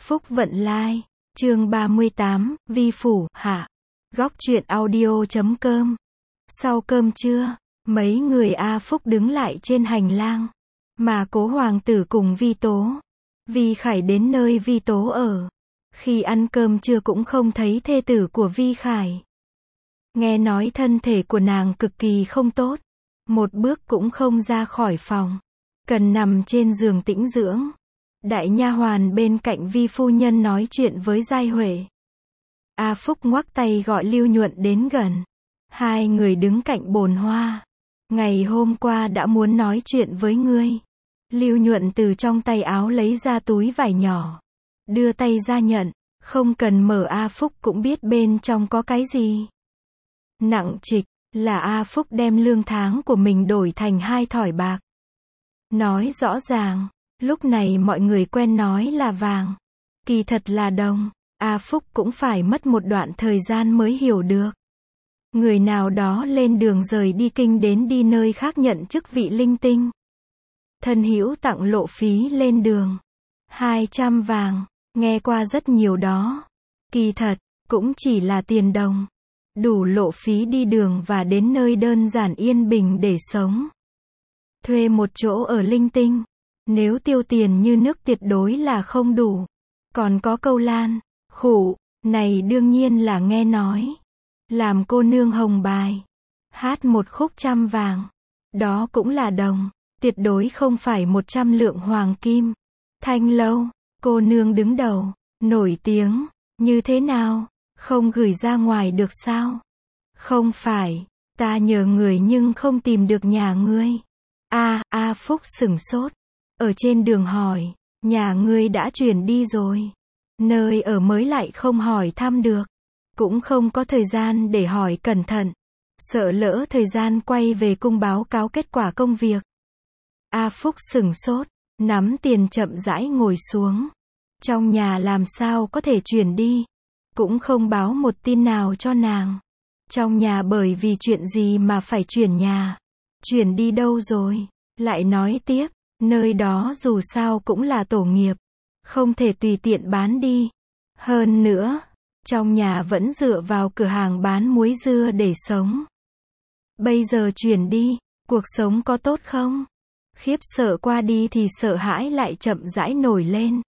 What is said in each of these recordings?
Phúc Vận Lai, chương 38, Vi Phủ, hạ. Góc truyện audio.com. Sau cơm trưa, mấy người A Phúc đứng lại trên hành lang, mà Cố hoàng tử cùng Vi Tố, Vi Khải đến nơi Vi Tố ở. Khi ăn cơm trưa cũng không thấy thê tử của Vi Khải. Nghe nói thân thể của nàng cực kỳ không tốt, một bước cũng không ra khỏi phòng, cần nằm trên giường tĩnh dưỡng. Đại nha hoàn bên cạnh Vi phu nhân nói chuyện với Giai Huệ. A Phúc ngoắc tay gọi Lưu Nhuận đến gần. Hai người đứng cạnh bồn hoa. Ngày hôm qua đã muốn nói chuyện với ngươi. Lưu Nhuận từ trong tay áo lấy ra túi vải nhỏ, đưa tay ra nhận, không cần mở. A Phúc cũng biết bên trong có cái gì. Nặng trịch, là A Phúc đem lương tháng của mình đổi thành 2 thỏi bạc. Nói rõ ràng, lúc này mọi người quen nói là vàng, kỳ thật là đồng. A Phúc cũng phải mất một đoạn thời gian mới hiểu được. Người nào đó lên đường rời đi kinh đến đi nơi khác nhận chức vị linh tinh. Thân hữu tặng lộ phí lên đường 200 vàng, nghe qua rất nhiều đó. Kỳ thật, cũng chỉ là tiền đồng, đủ lộ phí đi đường và đến nơi đơn giản yên bình để sống. Thuê một chỗ ở linh tinh, nếu tiêu tiền như nước tuyệt đối là không đủ. Còn có câu lan, khụ, này đương nhiên là nghe nói. Làm cô nương hồng bài, hát một khúc 100 vàng, đó cũng là đồng, tuyệt đối không phải 100 lượng hoàng kim. Thanh lâu, cô nương đứng đầu, nổi tiếng, như thế nào, không gửi ra ngoài được sao? Không phải, ta nhờ người nhưng không tìm được nhà ngươi. A Phúc sửng sốt, ở trên đường hỏi, nhà ngươi đã chuyển đi rồi, nơi ở mới lại không hỏi thăm được, cũng không có thời gian để hỏi cẩn thận, sợ lỡ thời gian quay về cung báo cáo kết quả công việc. A Phúc sửng sốt, nắm tiền chậm rãi ngồi xuống. Trong nhà làm sao có thể chuyển đi, cũng không báo một tin nào cho nàng. Trong nhà bởi vì chuyện gì mà phải chuyển nhà, chuyển đi đâu rồi? Lại nói tiếp, nơi đó dù sao cũng là tổ nghiệp, không thể tùy tiện bán đi. Hơn nữa, trong nhà vẫn dựa vào cửa hàng bán muối dưa để sống. Bây giờ chuyển đi, cuộc sống có tốt không? Khiếp sợ qua đi thì sợ hãi lại chậm rãi nổi lên.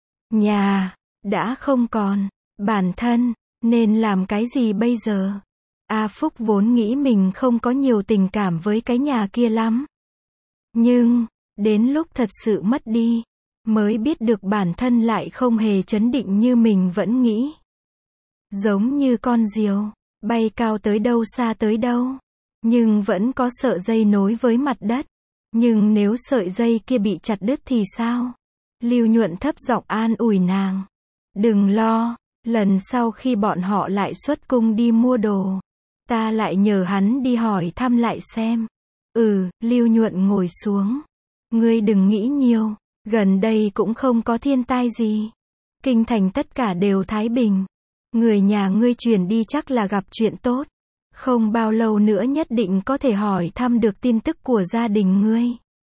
Nhà đã không còn, bản thân nên làm cái gì bây giờ? A Phúc vốn nghĩ mình không có nhiều tình cảm với cái nhà kia lắm. Nhưng, đến lúc thật sự mất đi, mới biết được bản thân lại không hề chấn định như mình vẫn nghĩ. Giống như con diều, bay cao tới đâu xa tới đâu, nhưng vẫn có sợi dây nối với mặt đất. Nhưng nếu sợi dây kia bị chặt đứt thì sao? Lưu Nhuận thấp giọng an ủi nàng. Đừng lo, lần sau khi bọn họ lại xuất cung đi mua đồ, ta lại nhờ hắn đi hỏi thăm lại xem. Lưu Nhuận ngồi xuống. Ngươi đừng nghĩ nhiều, gần đây cũng không có thiên tai gì. Kinh thành tất cả đều thái bình. Người nhà ngươi chuyển đi chắc là gặp chuyện tốt. Không bao lâu nữa nhất định có thể hỏi thăm được tin tức của gia đình ngươi.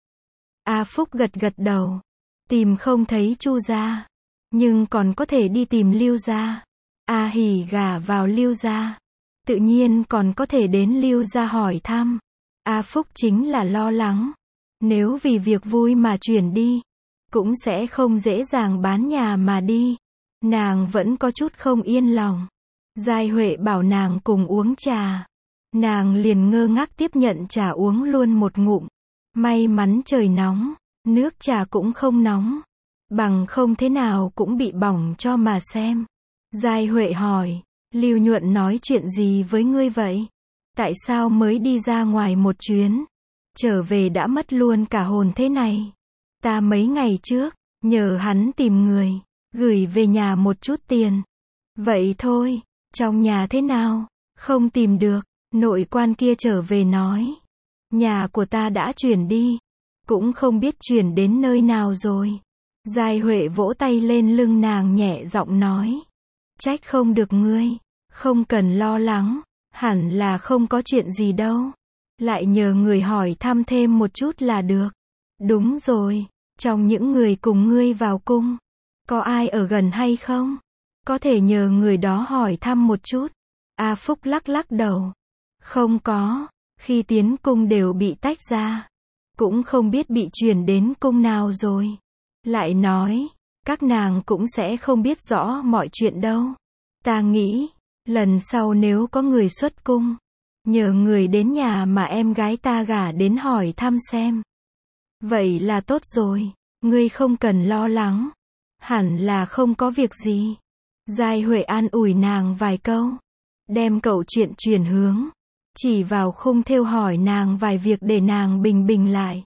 A Phúc gật gật đầu. Tìm không thấy Chu gia, nhưng còn có thể đi tìm Lưu gia. A Hỉ gả vào Lưu gia, tự nhiên còn có thể đến Lưu gia hỏi thăm. A Phúc chính là lo lắng, nếu vì việc vui mà chuyển đi, cũng sẽ không dễ dàng bán nhà mà đi. Nàng vẫn có chút không yên lòng. Giai Huệ bảo nàng cùng uống trà, nàng liền ngơ ngác tiếp nhận trà uống luôn một ngụm. May mắn trời nóng, nước trà cũng không nóng, bằng không thế nào cũng bị bỏng cho mà xem. Giai Huệ hỏi, Lưu Nhuận nói chuyện gì với ngươi vậy? Tại sao mới đi ra ngoài một chuyến, trở về đã mất luôn cả hồn thế này? Ta mấy ngày trước, nhờ hắn tìm người, gửi về nhà một chút tiền. Vậy thôi, trong nhà thế nào? Không tìm được, nội quan kia trở về nói. Nhà của ta đã chuyển đi, cũng không biết chuyển đến nơi nào rồi. Giai Huệ vỗ tay lên lưng nàng nhẹ giọng nói. Trách không được ngươi, không cần lo lắng, hẳn là không có chuyện gì đâu. Lại nhờ người hỏi thăm thêm một chút là được. Đúng rồi, trong những người cùng ngươi vào cung, Có ai ở gần hay không? Có thể nhờ người đó hỏi thăm một chút. A Phúc lắc lắc đầu. Không có, khi tiến cung đều bị tách ra. Cũng không biết bị chuyển đến cung nào rồi. Lại nói, các nàng cũng sẽ không biết rõ mọi chuyện đâu. Ta nghĩ, lần sau nếu có người xuất cung, nhờ người đến nhà mà em gái ta gả đến hỏi thăm xem. Vậy là tốt rồi, ngươi không cần lo lắng. Hẳn là không có việc gì. Giai Huệ an ủi nàng vài câu, đem cậu chuyện chuyển hướng, chỉ vào khung thêu hỏi nàng vài việc để nàng bình bình lại.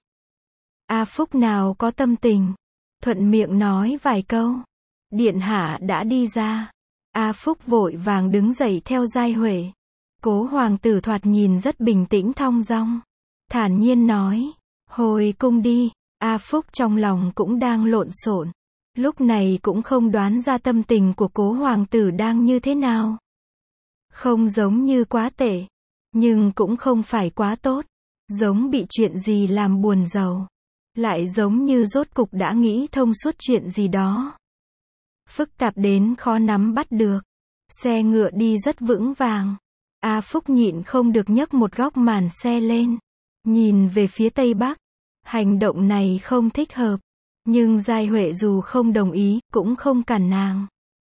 A Phúc nào có tâm tình, thuận miệng nói vài câu. Điện hạ đã đi ra. A Phúc vội vàng đứng dậy theo Giai Huệ. Cố hoàng tử thoạt nhìn rất bình tĩnh thong dong, thản nhiên nói, hồi cung đi. A Phúc trong lòng cũng đang lộn xộn, lúc này cũng không đoán ra tâm tình của cố hoàng tử đang như thế nào. Không giống như quá tệ, nhưng cũng không phải quá tốt, giống bị chuyện gì làm buồn rầu, lại giống như rốt cục đã nghĩ thông suốt chuyện gì đó. Phức tạp đến khó nắm bắt được. Xe ngựa đi rất vững vàng. A Phúc nhịn không được nhấc một góc màn xe lên, nhìn về phía tây bắc. Hành động này không thích hợp, nhưng Giai Huệ dù không đồng ý, cũng không cản nàng.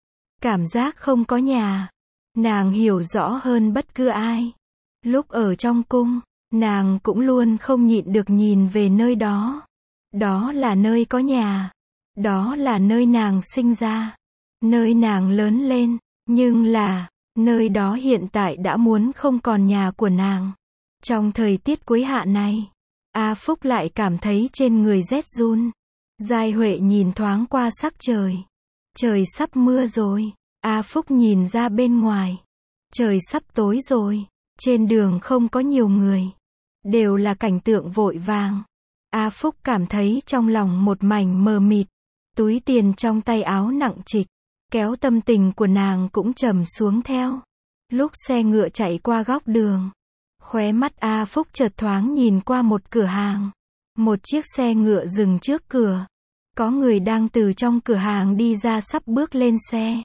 Cảm giác không có nhà, nàng hiểu rõ hơn bất cứ ai. Lúc ở trong cung, nàng cũng luôn không nhịn được nhìn về nơi đó. Đó là nơi có nhà. Đó là nơi nàng sinh ra. Nơi nàng lớn lên. Nhưng là, nơi đó hiện tại đã muốn không còn nhà của nàng. Trong thời tiết cuối hạ này, A Phúc lại cảm thấy trên người rét run. Giai Huệ nhìn thoáng qua sắc trời. Trời sắp mưa rồi. A Phúc nhìn ra bên ngoài. Trời sắp tối rồi. Trên đường không có nhiều người. Đều là cảnh tượng vội vàng. A Phúc cảm thấy trong lòng một mảnh mờ mịt. Túi tiền trong tay áo nặng trịch, kéo tâm tình của nàng cũng trầm xuống theo. Lúc xe ngựa chạy qua góc đường, khóe mắt A Phúc chợt thoáng nhìn qua một cửa hàng. Một chiếc xe ngựa dừng trước cửa. Có người đang từ trong cửa hàng đi ra sắp bước lên xe.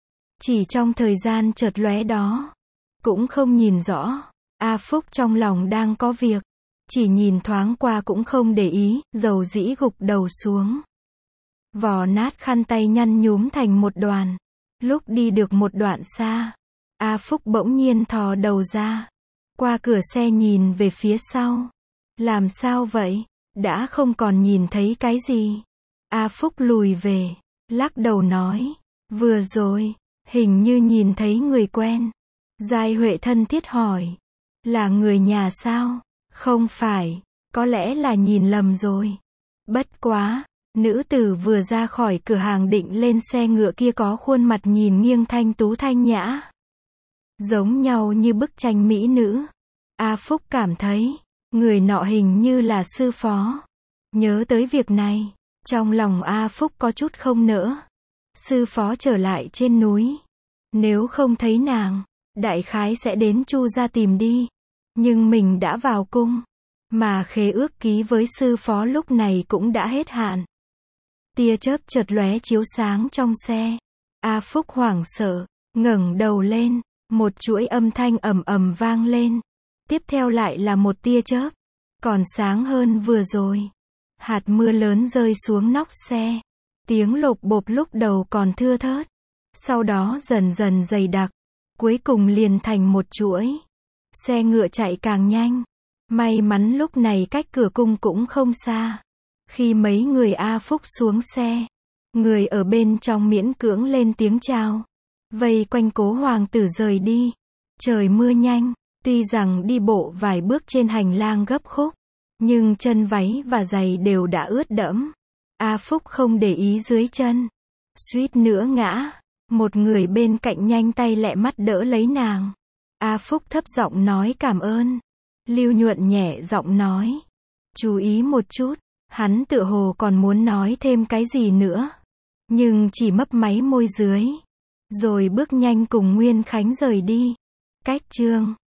Chỉ trong thời gian chợt lóe đó, cũng không nhìn rõ, A Phúc trong lòng đang có việc. Chỉ nhìn thoáng qua cũng không để ý, dầu dĩ gục đầu xuống. Vò nát khăn tay nhăn nhúm thành một đoàn. Lúc đi được một đoạn xa, A Phúc bỗng nhiên thò đầu ra. Qua cửa xe nhìn về phía sau. Làm sao vậy? Đã không còn nhìn thấy cái gì. A Phúc lùi về, lắc đầu nói. Vừa rồi, hình như nhìn thấy người quen. Giai Huệ thân thiết hỏi. Là người nhà sao? Không phải, có lẽ là nhìn lầm rồi. Bất quá, nữ tử vừa ra khỏi cửa hàng định lên xe ngựa kia có khuôn mặt nhìn nghiêng thanh tú thanh nhã. Giống nhau như bức tranh mỹ nữ. A Phúc cảm thấy, người nọ hình như là sư phó. Nhớ tới việc này, trong lòng A Phúc có chút không nỡ. Sư phó trở lại trên núi. Nếu không thấy nàng, đại khái sẽ đến Chu gia tìm đi. Nhưng mình đã vào cung, mà khế ước ký với sư phó lúc này cũng đã hết hạn. Tia chớp chợt lóe chiếu sáng trong xe. A Phúc hoảng sợ, ngẩng đầu lên, một chuỗi âm thanh ầm ầm vang lên. Tiếp theo lại là một tia chớp, còn sáng hơn vừa rồi. Hạt mưa lớn rơi xuống nóc xe. Tiếng lộp bộp lúc đầu còn thưa thớt, sau đó dần dần dày đặc, cuối cùng liền thành một chuỗi. Xe ngựa chạy càng nhanh. May mắn lúc này cách cửa cung cũng không xa. Khi mấy người A Phúc xuống xe, người ở bên trong miễn cưỡng lên tiếng chào, vây quanh cố hoàng tử rời đi. Trời mưa nhanh, tuy rằng đi bộ vài bước trên hành lang gấp khúc, nhưng chân váy và giày đều đã ướt đẫm. A Phúc không để ý dưới chân, suýt nữa ngã. Một người bên cạnh nhanh tay lẹ mắt đỡ lấy nàng. A Phúc thấp giọng nói cảm ơn. Lưu Nhuận nhẹ giọng nói, chú ý một chút. Hắn tựa hồ còn muốn nói thêm cái gì nữa, nhưng chỉ mấp máy môi dưới, rồi bước nhanh cùng Nguyên Khánh rời đi. Cách chương